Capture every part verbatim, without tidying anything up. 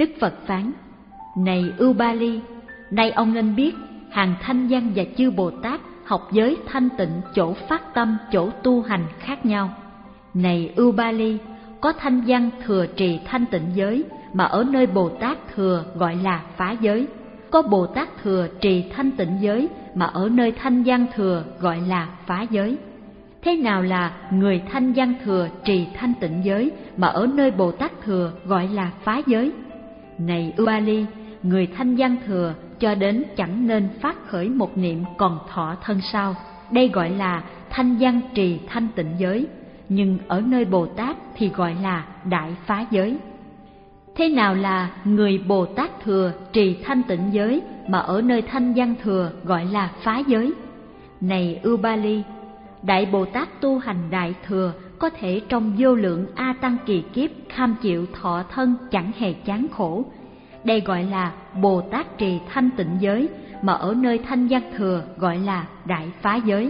Đức Phật phán: Này Ưu Ba Li, nay ông nên biết hàng thanh văn và chư Bồ Tát học giới thanh tịnh chỗ phát tâm, chỗ tu hành khác nhau. Này Ưu Ba Li, có thanh văn thừa trì thanh tịnh giới mà ở nơi Bồ Tát thừa gọi là phá giới. Có Bồ Tát thừa trì thanh tịnh giới mà ở nơi thanh văn thừa gọi là phá giới. Thế nào là người thanh văn thừa trì thanh tịnh giới mà ở nơi Bồ Tát thừa gọi là phá giới? Này Ưu Ba Li, người thanh văn thừa cho đến chẳng nên phát khởi một niệm còn thọ thân sau, đây gọi là thanh văn trì thanh tịnh giới, nhưng ở nơi Bồ Tát thì gọi là đại phá giới. Thế nào là người Bồ Tát thừa trì thanh tịnh giới mà ở nơi thanh văn thừa gọi là phá giới? Này Ưu Ba Li, Đại Bồ Tát tu hành đại thừa có thể trong vô lượng A Tăng kỳ kiếp kham chịu thọ thân chẳng hề chán khổ. Đây gọi là Bồ Tát trì thanh tịnh giới mà ở nơi thanh văn thừa gọi là đại phá giới.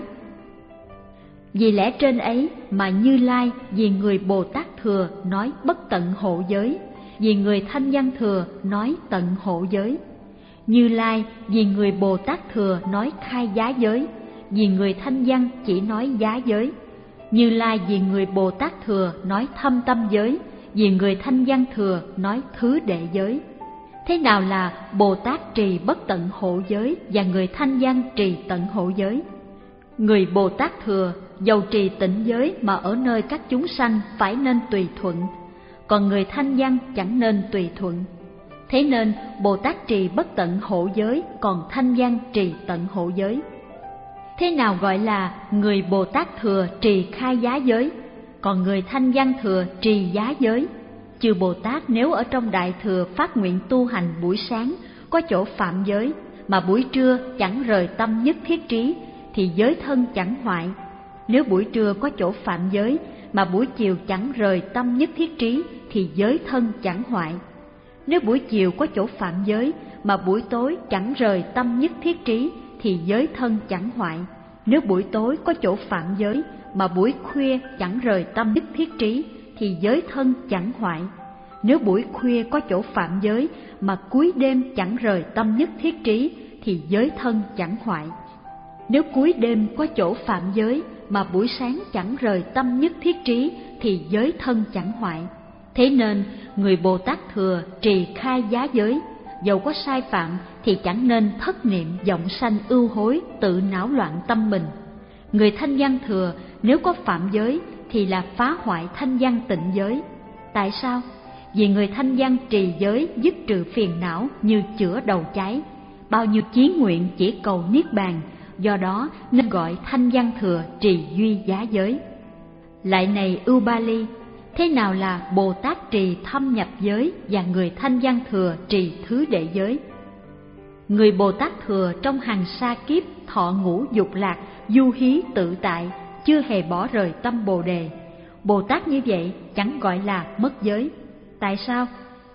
Vì lẽ trên ấy mà Như Lai vì người Bồ Tát thừa nói bất tận hộ giới, vì người thanh văn thừa nói tận hộ giới. Như Lai vì người Bồ Tát thừa nói khai giá giới, vì người thanh văn chỉ nói giá giới. Như Lai vì người Bồ Tát thừa nói thâm tâm giới, vì người thanh văn thừa nói thứ đệ giới. Thế nào là Bồ Tát trì bất tận hộ giới và người thanh văn trì tận hộ giới? Người Bồ Tát thừa dầu trì tịnh giới mà ở nơi các chúng sanh phải nên tùy thuận, còn người thanh văn chẳng nên tùy thuận. Thế nên Bồ Tát trì bất tận hộ giới, còn thanh văn trì tận hộ giới. Thế nào gọi là người Bồ Tát thừa trì khai giá giới, còn người thanh văn thừa trì giá giới? Chư Bồ Tát nếu ở trong đại thừa phát nguyện tu hành buổi sáng có chỗ phạm giới, mà buổi trưa chẳng rời tâm nhất thiết trí, thì giới thân chẳng hoại. Nếu buổi trưa có chỗ phạm giới, mà buổi chiều chẳng rời tâm nhất thiết trí, thì giới thân chẳng hoại. Nếu buổi chiều có chỗ phạm giới, mà buổi tối chẳng rời tâm nhất thiết trí, thì giới thân chẳng hoại. Nếu buổi tối có chỗ phạm giới, mà buổi khuya chẳng rời tâm nhất thiết trí, thì giới thân chẳng hoại. Nếu buổi khuya có chỗ phạm giới, mà cuối đêm chẳng rời tâm nhất thiết trí, thì giới thân chẳng hoại. Nếu cuối đêm có chỗ phạm giới, mà buổi sáng chẳng rời tâm nhất thiết trí, thì giới thân chẳng hoại. Thế nên người Bồ Tát thừa trì khai giá giới, dầu có sai phạm thì chẳng nên thất niệm vọng sanh ưu hối tự não loạn tâm mình. Người thanh văn thừa nếu có phạm giới thì là phá hoại thanh văn tịnh giới. Tại sao? Vì người thanh văn trì giới dứt trừ phiền não như chữa đầu cháy, bao nhiêu chí nguyện chỉ cầu niết bàn, do đó nên gọi thanh văn thừa trì duy giá giới. Lại này Ưu Ba Li, thế nào là Bồ Tát trì thâm nhập giới và người thanh văn thừa trì thứ đệ giới? Người Bồ Tát thừa trong hàng sa kiếp thọ ngũ dục lạc, du hí tự tại, chưa hề bỏ rời tâm Bồ đề. Bồ Tát như vậy chẳng gọi là mất giới. Tại sao?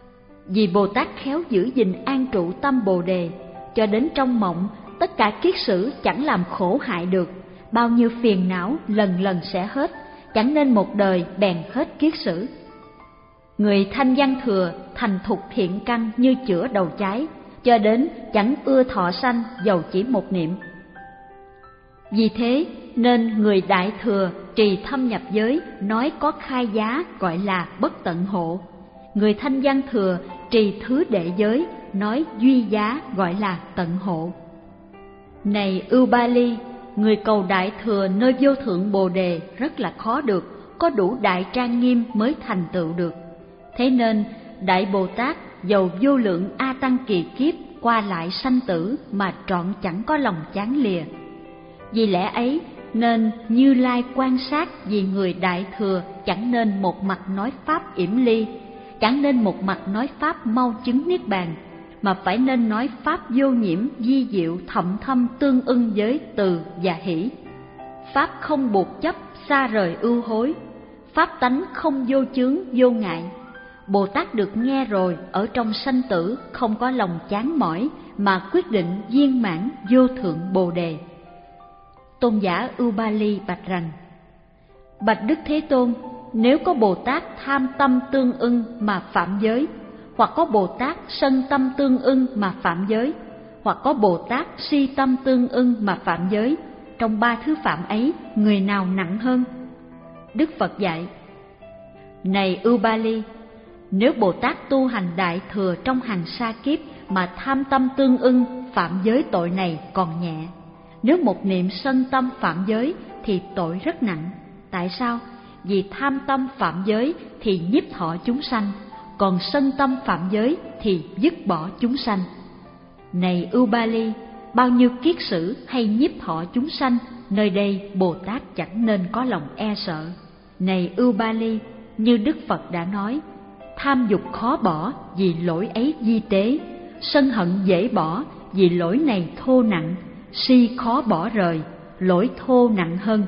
Vì Bồ Tát khéo giữ gìn an trụ tâm Bồ đề, cho đến trong mộng tất cả kiết sử chẳng làm khổ hại được, bao nhiêu phiền não lần lần sẽ hết, chẳng nên một đời bèn hết kiết sử. Người thanh văn thừa thành thục thiện căn như chữa đầu cháy, cho đến chẳng ưa thọ sanh dầu chỉ một niệm. Vì thế nên người đại thừa trì thâm nhập giới nói có khai giá gọi là bất tận hộ. Người thanh văn thừa trì thứ đệ giới nói duy giá gọi là tận hộ. Này Ưu Ba Li, người cầu đại thừa nơi vô thượng Bồ đề rất là khó được, có đủ đại trang nghiêm mới thành tựu được. Thế nên Đại Bồ Tát dầu vô lượng A Tăng kỳ kiếp qua lại sanh tử mà trọn chẳng có lòng chán lìa. Vì lẽ ấy nên Như Lai quan sát vì người đại thừa chẳng nên một mặt nói pháp yểm ly, chẳng nên một mặt nói pháp mau chứng niết bàn, mà phải nên nói pháp vô nhiễm di diệu thậm thâm tương ưng với từ và hỷ. Pháp không buộc chấp xa rời ưu hối, pháp tánh không vô chướng vô ngại. Bồ Tát được nghe rồi ở trong sanh tử không có lòng chán mỏi mà quyết định viên mãn vô thượng Bồ đề. Tôn giả Ưu Ba Li bạch rằng: Bạch Đức Thế Tôn, nếu có Bồ Tát tham tâm tương ưng mà phạm giới, hoặc có Bồ Tát sân tâm tương ưng mà phạm giới, hoặc có Bồ Tát si tâm tương ưng mà phạm giới. Trong ba thứ phạm ấy, người nào nặng hơn? Đức Phật dạy: Này Ubali, nếu Bồ Tát tu hành đại thừa trong hàng sa kiếp mà tham tâm tương ưng phạm giới, tội này còn nhẹ. Nếu một niệm sân tâm phạm giới thì tội rất nặng. Tại sao? Vì tham tâm phạm giới thì nhiếp thọ chúng sanh, còn sân tâm phạm giới thì dứt bỏ chúng sanh. Này Ubali, bao nhiêu kiết sử hay nhiếp thọ chúng sanh, nơi đây Bồ Tát chẳng nên có lòng e sợ. Này Ubali, như Đức Phật đã nói, tham dục khó bỏ vì lỗi ấy di tế, sân hận dễ bỏ vì lỗi này thô nặng, si khó bỏ rời, lỗi thô nặng hơn.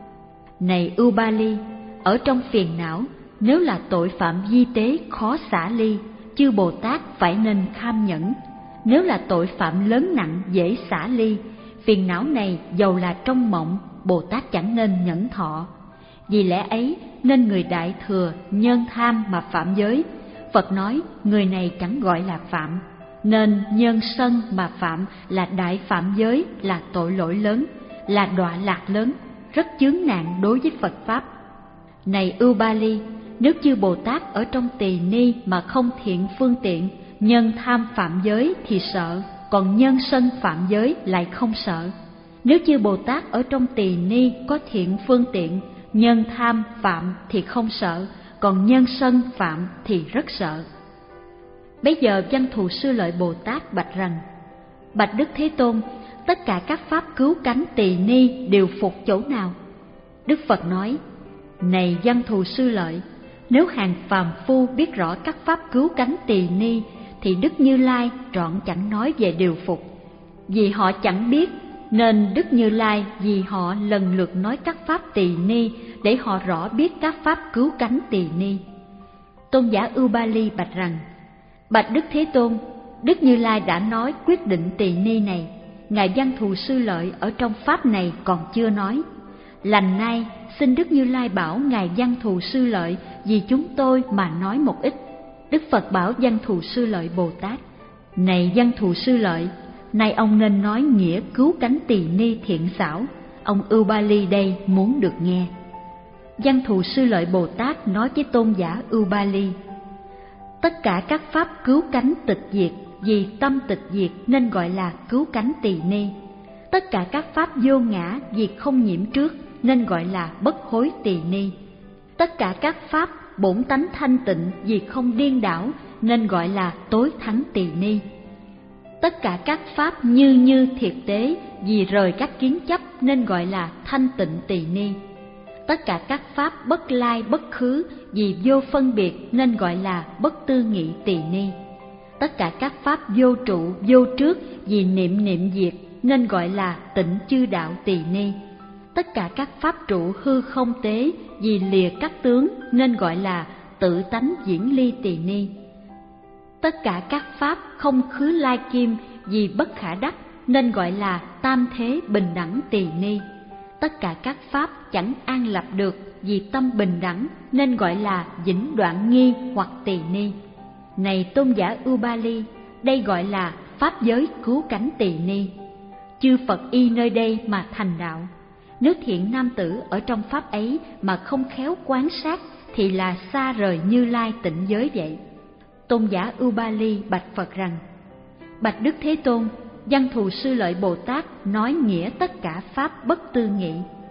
Này Ubali, ở trong phiền não, nếu là tội phạm di tế khó xả ly, chư Bồ Tát phải nên kham nhẫn. Nếu là tội phạm lớn nặng dễ xả ly, phiền não này dầu là trong mộng, Bồ Tát chẳng nên nhẫn thọ. Vì lẽ ấy nên người đại thừa nhân tham mà phạm giới. Phật nói người này chẳng gọi là phạm, nên nhân sân mà phạm là đại phạm giới, là tội lỗi lớn, là đọa lạc lớn, rất chướng nạn đối với Phật Pháp. Này Ubali, nếu chư Bồ Tát ở trong tỳ ni mà không thiện phương tiện, nhân tham phạm giới thì sợ, còn nhân sân phạm giới lại không sợ. Nếu chư Bồ Tát ở trong tỳ ni có thiện phương tiện, nhân tham phạm thì không sợ, còn nhân sân phạm thì rất sợ. Bấy giờ Văn Thù Sư Lợi Bồ Tát bạch rằng: Bạch Đức Thế Tôn, tất cả các pháp cứu cánh tỳ ni đều phục chỗ nào? Đức Phật nói: Này Văn Thù Sư Lợi, nếu hàng phàm phu biết rõ các pháp cứu cánh tỳ ni thì Đức Như Lai trọn chẳng nói về điều phục. Vì họ chẳng biết, nên Đức Như Lai vì họ lần lượt nói các pháp tỳ ni để họ rõ biết các pháp cứu cánh tỳ ni. Tôn giả Ubali bạch rằng: Bạch Đức Thế Tôn, Đức Như Lai đã nói quyết định tỳ ni này, ngài Văn Thù Sư Lợi ở trong pháp này còn chưa nói. Lành nay xin Đức Như Lai bảo ngài Văn Thù Sư Lợi vì chúng tôi mà nói một ít. Đức Phật bảo Văn Thù Sư Lợi Bồ Tát: Này Văn Thù Sư Lợi, nay ông nên nói nghĩa cứu cánh tỳ ni thiện xảo. Ông Ubali đây muốn được nghe. Văn Thù Sư Lợi Bồ Tát nói với tôn giả Ubali: Tất cả các pháp cứu cánh tịch diệt, vì tâm tịch diệt nên gọi là cứu cánh tỳ ni. Tất cả các pháp vô ngã, vì không nhiễm trước nên gọi là bất hối tỳ ni. Tất cả các pháp bổn tánh thanh tịnh, vì không điên đảo nên gọi là tối thắng tỳ ni. Tất cả các pháp như như thiệt tế, vì rời các kiến chấp nên gọi là thanh tịnh tỳ ni. Tất cả các pháp bất lai bất khứ, vì vô phân biệt nên gọi là bất tư nghị tỳ ni. Tất cả các pháp vô trụ vô trước, vì niệm niệm diệt nên gọi là tịnh chư đạo tỳ ni. Tất cả các pháp trụ hư không tế, vì lìa các tướng nên gọi là tự tánh diễn ly tỳ ni. Tất cả các pháp không khứ lai kim, vì bất khả đắc nên gọi là tam thế bình đẳng tỳ ni. Tất cả các pháp chẳng an lập được, vì tâm bình đẳng nên gọi là vĩnh đoạn nghi hoặc tỳ ni. Này tôn giả Ubali, đây gọi là pháp giới cứu cánh tỳ ni. Chư Phật y nơi đây mà thành đạo. Nếu thiện nam tử ở trong pháp ấy mà không khéo quan sát thì là xa rời Như Lai tịnh giới vậy. Tôn giả Ubali bạch Phật rằng: Bạch Đức Thế Tôn, Văn Thù Sư Lợi Bồ Tát nói nghĩa tất cả pháp bất tư nghị.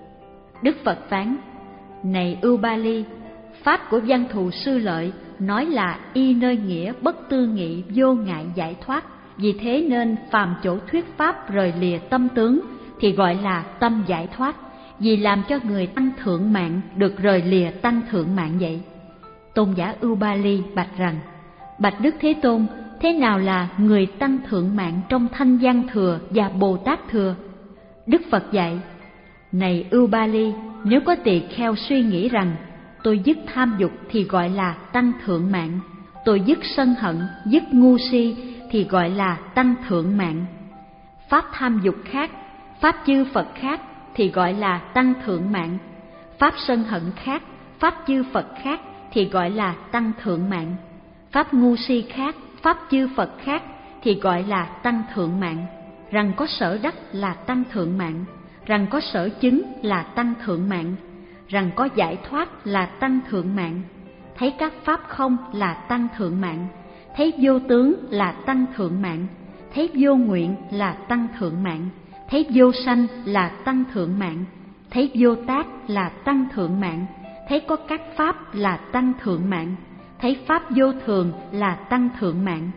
Đức Phật phán: Này Ubali, pháp của Văn Thù Sư Lợi nói là y nơi nghĩa bất tư nghị vô ngại giải thoát. Vì thế nên phàm chỗ thuyết pháp rời lìa tâm tướng thì gọi là tâm giải thoát, vì làm cho người tăng thượng mạng được rời lìa tăng thượng mạng vậy. Tôn giả Ubali bạch rằng: Bạch Đức Thế Tôn, thế nào là người tăng thượng mạng trong Thanh Văn Thừa và Bồ Tát Thừa? Đức Phật dạy: Này Ubali, nếu có tỳ kheo suy nghĩ rằng tôi dứt tham dục thì gọi là tăng thượng mạng, tôi dứt sân hận, dứt ngu si thì gọi là tăng thượng mạng. Pháp tham dục khác, pháp chư Phật khác thì gọi là tăng thượng mạng. Pháp sân hận khác, pháp chư Phật khác thì gọi là tăng thượng mạng. pháp ngu si khác, pháp chư Phật khác thì gọi là tăng thượng mạng. Rằng có sở đắc là tăng thượng mạng, rằng có sở chứng là tăng thượng mạng, rằng có giải thoát là tăng thượng mạng, thấy các pháp không là tăng thượng mạng, thấy vô tướng là tăng thượng mạng, thấy vô nguyện là tăng thượng mạng, thấy vô sanh là tăng thượng mạng, thấy vô tác là tăng thượng mạng, thấy có các pháp là tăng thượng mạng, thấy pháp vô thường là tăng thượng mạng.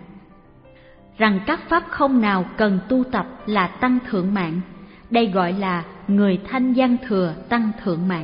Rằng các pháp không nào cần tu tập là tăng thượng mạng, đây gọi là người thanh văn thừa tăng thượng mạng.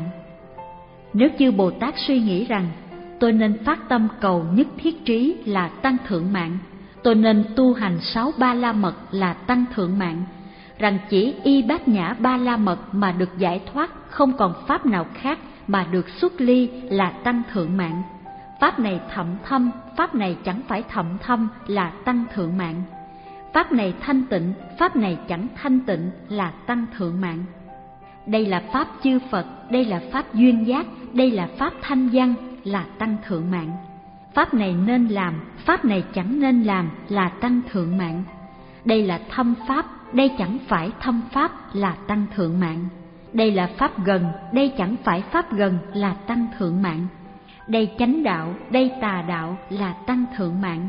Nếu chư Bồ Tát suy nghĩ rằng tôi nên phát tâm cầu nhất thiết trí là tăng thượng mạng, tôi nên tu hành sáu ba la mật là tăng thượng mạng, rằng chỉ y bát nhã ba la mật mà được giải thoát, không còn pháp nào khác mà được xuất ly là tăng thượng mạng. Pháp này thậm thâm, pháp này chẳng phải thậm thâm là tăng thượng mạng. Pháp này thanh tịnh, pháp này chẳng thanh tịnh là tăng thượng mạng. Đây là pháp chư Phật, đây là pháp duyên giác, đây là pháp thanh văn là tăng thượng mạng. Pháp này nên làm, pháp này chẳng nên làm là tăng thượng mạng. Đây là thâm pháp, đây chẳng phải thâm pháp là tăng thượng mạng. Đây là pháp gần, đây chẳng phải pháp gần là tăng thượng mạng. Đây chánh đạo, đây tà đạo là tăng thượng mạng.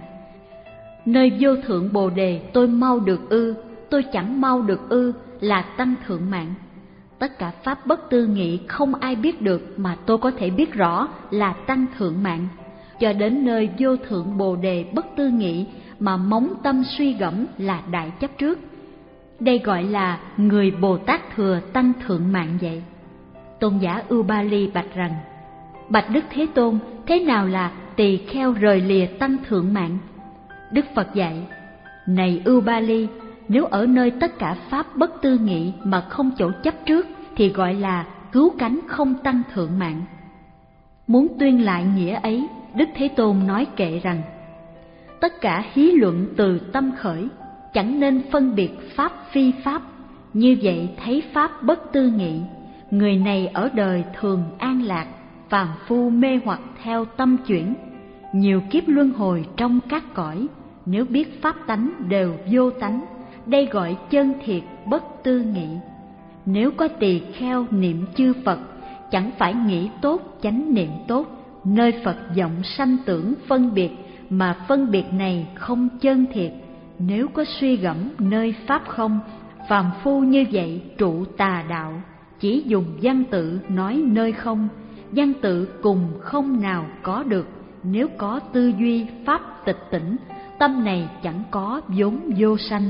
Nơi vô thượng Bồ Đề tôi mau được ư, tôi chẳng mau được ư là tăng thượng mạng. Tất cả pháp bất tư nghị không ai biết được mà tôi có thể biết rõ là tăng thượng mạng. Cho đến nơi vô thượng Bồ Đề bất tư nghị mà móng tâm suy gẫm là đại chấp trước. Đây gọi là người Bồ Tát thừa tăng thượng mạng vậy. Tôn giả Ubali bạch rằng: Bạch Đức Thế Tôn, thế nào là tỳ kheo rời lìa tăng thượng mạng? Đức Phật dạy: Này Ubali, nếu ở nơi tất cả pháp bất tư nghị mà không chỗ chấp trước thì gọi là cứu cánh không tăng thượng mạng. Muốn tuyên lại nghĩa ấy, Đức Thế Tôn nói kệ rằng: Tất cả hí luận từ tâm khởi, chẳng nên phân biệt pháp phi pháp, như vậy thấy pháp bất tư nghị. Người này ở đời thường an lạc, phàm phu mê hoặc theo tâm chuyển, nhiều kiếp luân hồi trong các cõi, nếu biết pháp tánh đều vô tánh, đây gọi chân thiệt bất tư nghị. Nếu có tỳ kheo niệm chư Phật, chẳng phải nghĩ tốt chánh niệm tốt, nơi Phật vọng sanh tưởng phân biệt, mà phân biệt này không chân thiệt. Nếu có suy gẫm nơi pháp không, phàm phu như vậy trụ tà đạo, chỉ dùng văn tự nói nơi không, văn tự cùng không nào có được. Nếu có tư duy pháp tịch tỉnh, tâm này chẳng có vốn vô sanh.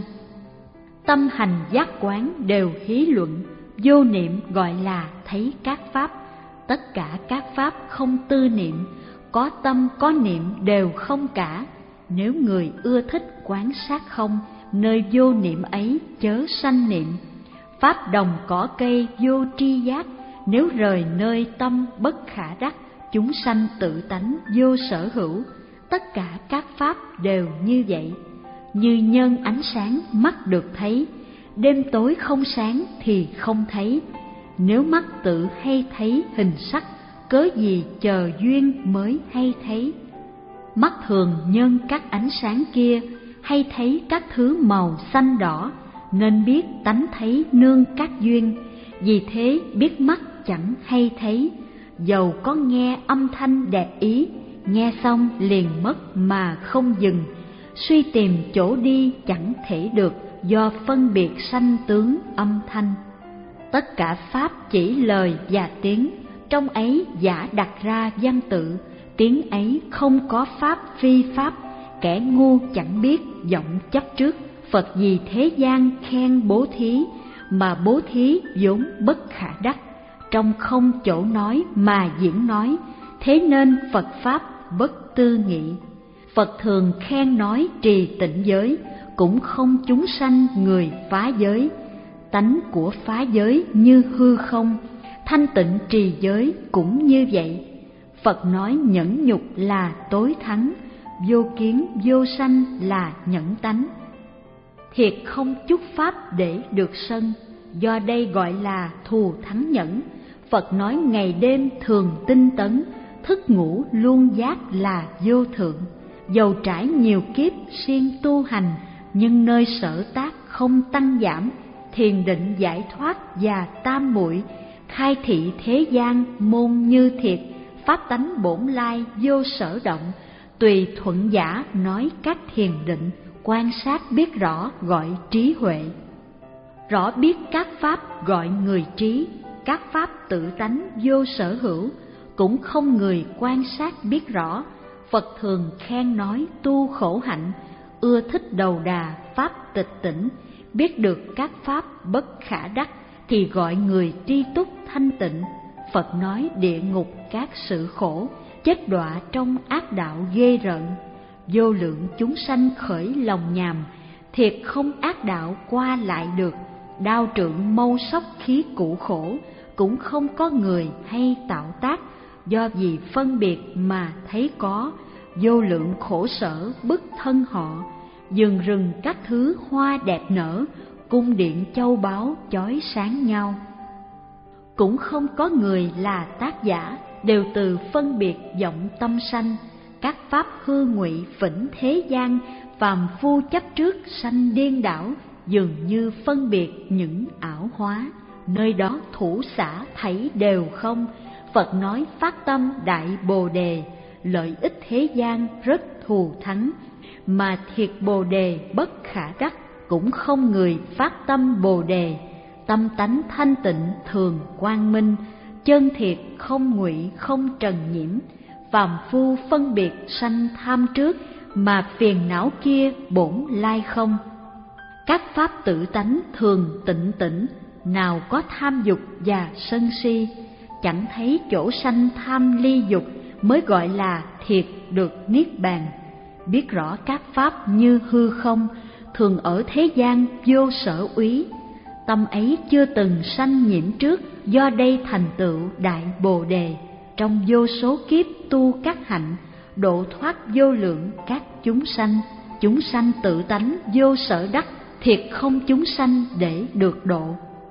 Tâm hành giác quán đều hí luận, vô niệm gọi là thấy các pháp. Tất cả các pháp không tư niệm, có tâm có niệm đều không cả. Nếu người ưa thích quán sát không, nơi vô niệm ấy chớ sanh niệm. Pháp đồng cỏ cây vô tri giác, nếu rời nơi tâm bất khả đắc, chúng sanh tự tánh vô sở hữu. Tất cả các pháp đều như vậy. Như nhân ánh sáng mắt được thấy, đêm tối không sáng thì không thấy. Nếu mắt tự hay thấy hình sắc, cớ gì chờ duyên mới hay thấy. Mắt thường nhân các ánh sáng kia, hay thấy các thứ màu xanh đỏ, nên biết tánh thấy nương các duyên. Vì thế biết mắt chẳng hay thấy, dầu có nghe âm thanh đẹp ý, nghe xong liền mất mà không dừng. Suy tìm chỗ đi chẳng thể được, do phân biệt sanh tướng âm thanh. Tất cả pháp chỉ lời và tiếng, trong ấy giả đặt ra văn tự, tiếng ấy không có pháp phi pháp. Kẻ ngu chẳng biết vọng chấp trước, Phật vì thế gian khen bố thí, mà bố thí vốn bất khả đắc. Trong không chỗ nói mà diễn nói, thế nên Phật pháp bất tư nghị. Phật thường khen nói trì tịnh giới, cũng không chúng sanh người phá giới. Tánh của phá giới như hư không, thanh tịnh trì giới cũng như vậy. Phật nói nhẫn nhục là tối thắng, vô kiến vô sanh là nhẫn tánh. Thiệt không chút pháp để được sân, do đây gọi là thù thắng nhẫn. Phật nói ngày đêm thường tinh tấn, thức ngủ luôn giác là vô thượng. dầu trải nhiều kiếp siêng tu hành, nhưng nơi sở tác không tăng giảm, thiền định giải thoát và tam muội, khai thị thế gian môn như thiệt, pháp tánh bổn lai vô sở động, tùy thuận giả nói cách thiền định, quan sát biết rõ gọi trí huệ. Rõ biết các pháp gọi người trí, các pháp tự tánh vô sở hữu, cũng không người quan sát biết rõ. Phật thường khen nói tu khổ hạnh, ưa thích đầu đà pháp tịch tỉnh, biết được các pháp bất khả đắc thì gọi người tri túc thanh tịnh. Phật nói địa ngục các sự khổ, chết đọa trong ác đạo ghê rợn, vô lượng chúng sanh khởi lòng nhàm, thiệt không ác đạo qua lại được, đao trượng mâu sóc khí cụ khổ, cũng không có người hay tạo tác, do vì phân biệt mà thấy có, vô lượng khổ sở bức thân họ, vườn rừng các thứ hoa đẹp nở, cung điện châu báu chói sáng nhau. Cũng không có người là tác giả, đều từ phân biệt vọng tâm sanh, các pháp hư ngụy phỉnh thế gian, phàm phu chấp trước sanh điên đảo, dường như phân biệt những ảo hóa, nơi đó thủ xả thảy đều không. Phật nói phát tâm đại bồ đề, lợi ích thế gian rất thù thắng, mà thiệt bồ đề bất khả đắc, cũng không người phát tâm bồ đề. Tâm tánh thanh tịnh thường quang minh, chân thiệt không ngụy không trần nhiễm, phàm phu phân biệt sanh tham trước, mà phiền não kia bổn lai không. Các pháp tự tánh thường tịnh tĩnh, nào có tham dục và sân si, chẳng thấy chỗ sanh tham ly dục, mới gọi là thiệt được niết bàn. Biết rõ các pháp như hư không, thường ở thế gian vô sở úy, tâm ấy chưa từng sanh nhiễm trước, do đây thành tựu đại bồ đề. Trong vô số kiếp tu các hạnh, độ thoát vô lượng các chúng sanh, chúng sanh tự tánh vô sở đắc, thiệt không chúng sanh để được độ.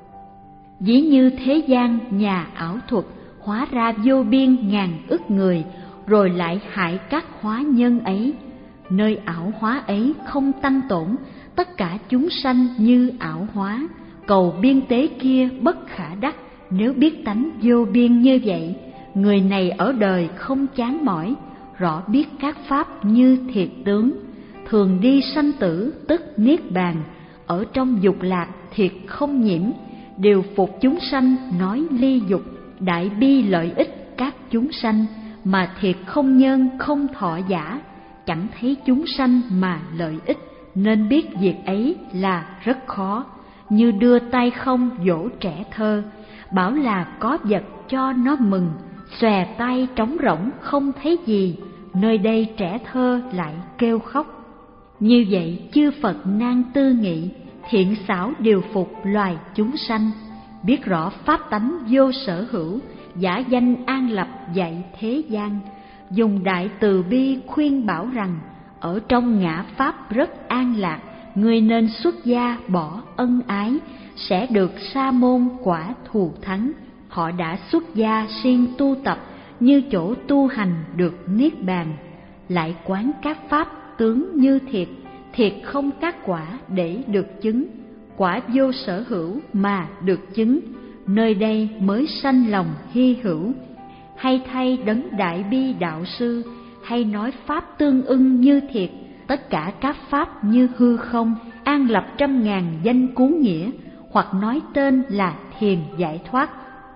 Ví như thế gian nhà ảo thuật, hóa ra vô biên ngàn ức người, rồi lại hại các hóa nhân ấy. Nơi ảo hóa ấy không tăng tổn, tất cả chúng sanh như ảo hóa, cầu biên tế kia bất khả đắc. Nếu biết tánh vô biên như vậy, người này ở đời không chán mỏi, rõ biết các pháp như thiệt tướng, thường đi sanh tử tức niết bàn, ở trong dục lạc thiệt không nhiễm, điều phục chúng sanh nói ly dục, đại bi lợi ích các chúng sanh, mà thiệt không nhân không thọ giả, chẳng thấy chúng sanh mà lợi ích, nên biết việc ấy là rất khó. Như đưa tay không dỗ trẻ thơ, bảo là có vật cho nó mừng, xòe tay trống rỗng không thấy gì, nơi đây trẻ thơ lại kêu khóc. Như vậy chư Phật nan tư nghị, thiện xảo điều phục loài chúng sanh, biết rõ pháp tánh vô sở hữu, giả danh an lập dạy thế gian, dùng đại từ bi khuyên bảo rằng, ở trong ngã pháp rất an lạc, người nên xuất gia bỏ ân ái, sẽ được sa môn quả thù thắng. Họ đã xuất gia siêng tu tập, như chỗ tu hành được niết bàn, lại quán các pháp tướng như thiệt, thiệt không các quả để được chứng, quả vô sở hữu mà được chứng, nơi đây mới sanh lòng hy hữu. Hay thay đấng đại bi đạo sư, hay nói pháp tương ưng như thiệt, tất cả các pháp như hư không, an lập trăm ngàn danh cú nghĩa, hoặc nói tên là thiền giải thoát,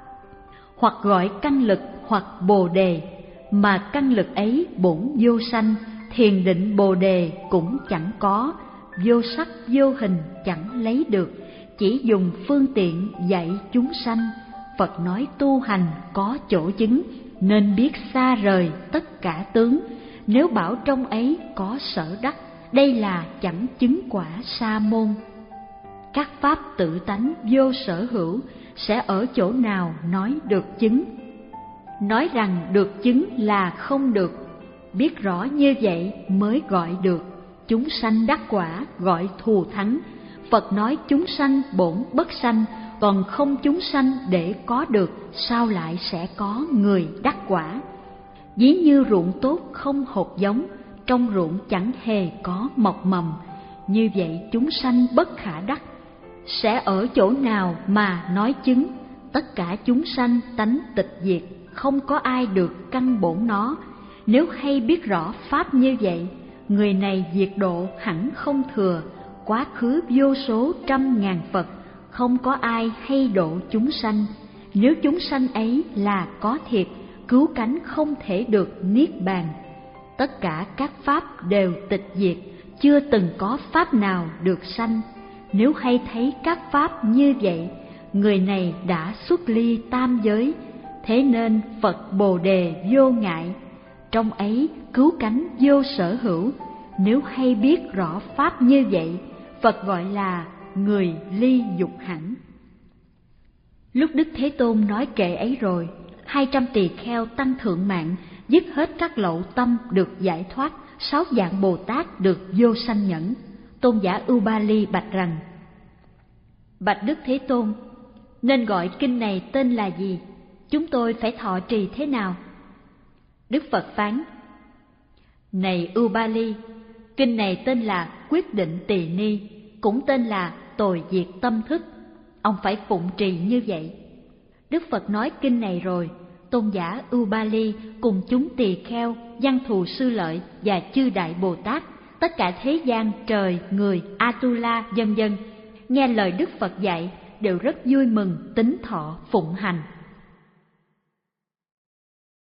hoặc gọi căn lực hoặc bồ đề, mà căn lực ấy bổn vô sanh, thiền định bồ đề cũng chẳng có, vô sắc vô hình chẳng lấy được, chỉ dùng phương tiện dạy chúng sanh. Phật nói tu hành có chỗ chứng, nên biết xa rời tất cả tướng, nếu bảo trong ấy có sở đắc, đây là chẳng chứng quả sa môn. Các pháp tự tánh vô sở hữu, sẽ ở chỗ nào nói được chứng? Nói rằng được chứng là không được, biết rõ như vậy mới gọi được. Chúng sanh đắc quả gọi thù thắng. Phật nói chúng sanh bổn bất sanh, còn không chúng sanh để có được, sao lại sẽ có người đắc quả? Ví như ruộng tốt không hột giống, trong ruộng chẳng hề có mọc mầm, như vậy chúng sanh bất khả đắc. Sẽ ở chỗ nào mà nói chứng? Tất cả chúng sanh tánh tịch diệt, không có ai được căn bổn nó. Nếu hay biết rõ pháp như vậy, người này diệt độ hẳn không thừa. Quá khứ vô số trăm ngàn Phật, không có ai hay độ chúng sanh. Nếu chúng sanh ấy là có thiệt, cứu cánh không thể được niết bàn. Tất cả các pháp đều tịch diệt, chưa từng có pháp nào được sanh. Nếu hay thấy các pháp như vậy, người này đã xuất ly tam giới. Thế nên Phật Bồ Đề vô ngại, trong ấy cứu cánh vô sở hữu. Nếu hay biết rõ pháp như vậy, Phật gọi là người ly dục hẳn. Lúc Đức Thế Tôn nói kệ ấy rồi, hai trăm tỳ kheo tăng thượng mạng dứt hết các lậu tâm được giải thoát, sáu dạng Bồ Tát được vô sanh nhẫn. Tôn giả Ưu Ba Ly bạch rằng: Bạch Đức Thế Tôn, nên gọi kinh này tên là gì? Chúng tôi phải thọ trì thế nào? Đức Phật phán: Này Ưu Ba Ly, kinh này tên là Quyết Định Tỳ Ni, cũng tên là Tồi Diệt Tâm Thức. Ông phải phụng trì như vậy. Đức Phật nói kinh này rồi, Tôn giả Ưu Ba Ly cùng chúng tỳ kheo, Văn Thù Sư Lợi và chư đại Bồ Tát, tất cả thế gian, trời, người, Atula, vân vân, nghe lời Đức Phật dạy đều rất vui mừng, tín thọ phụng hành.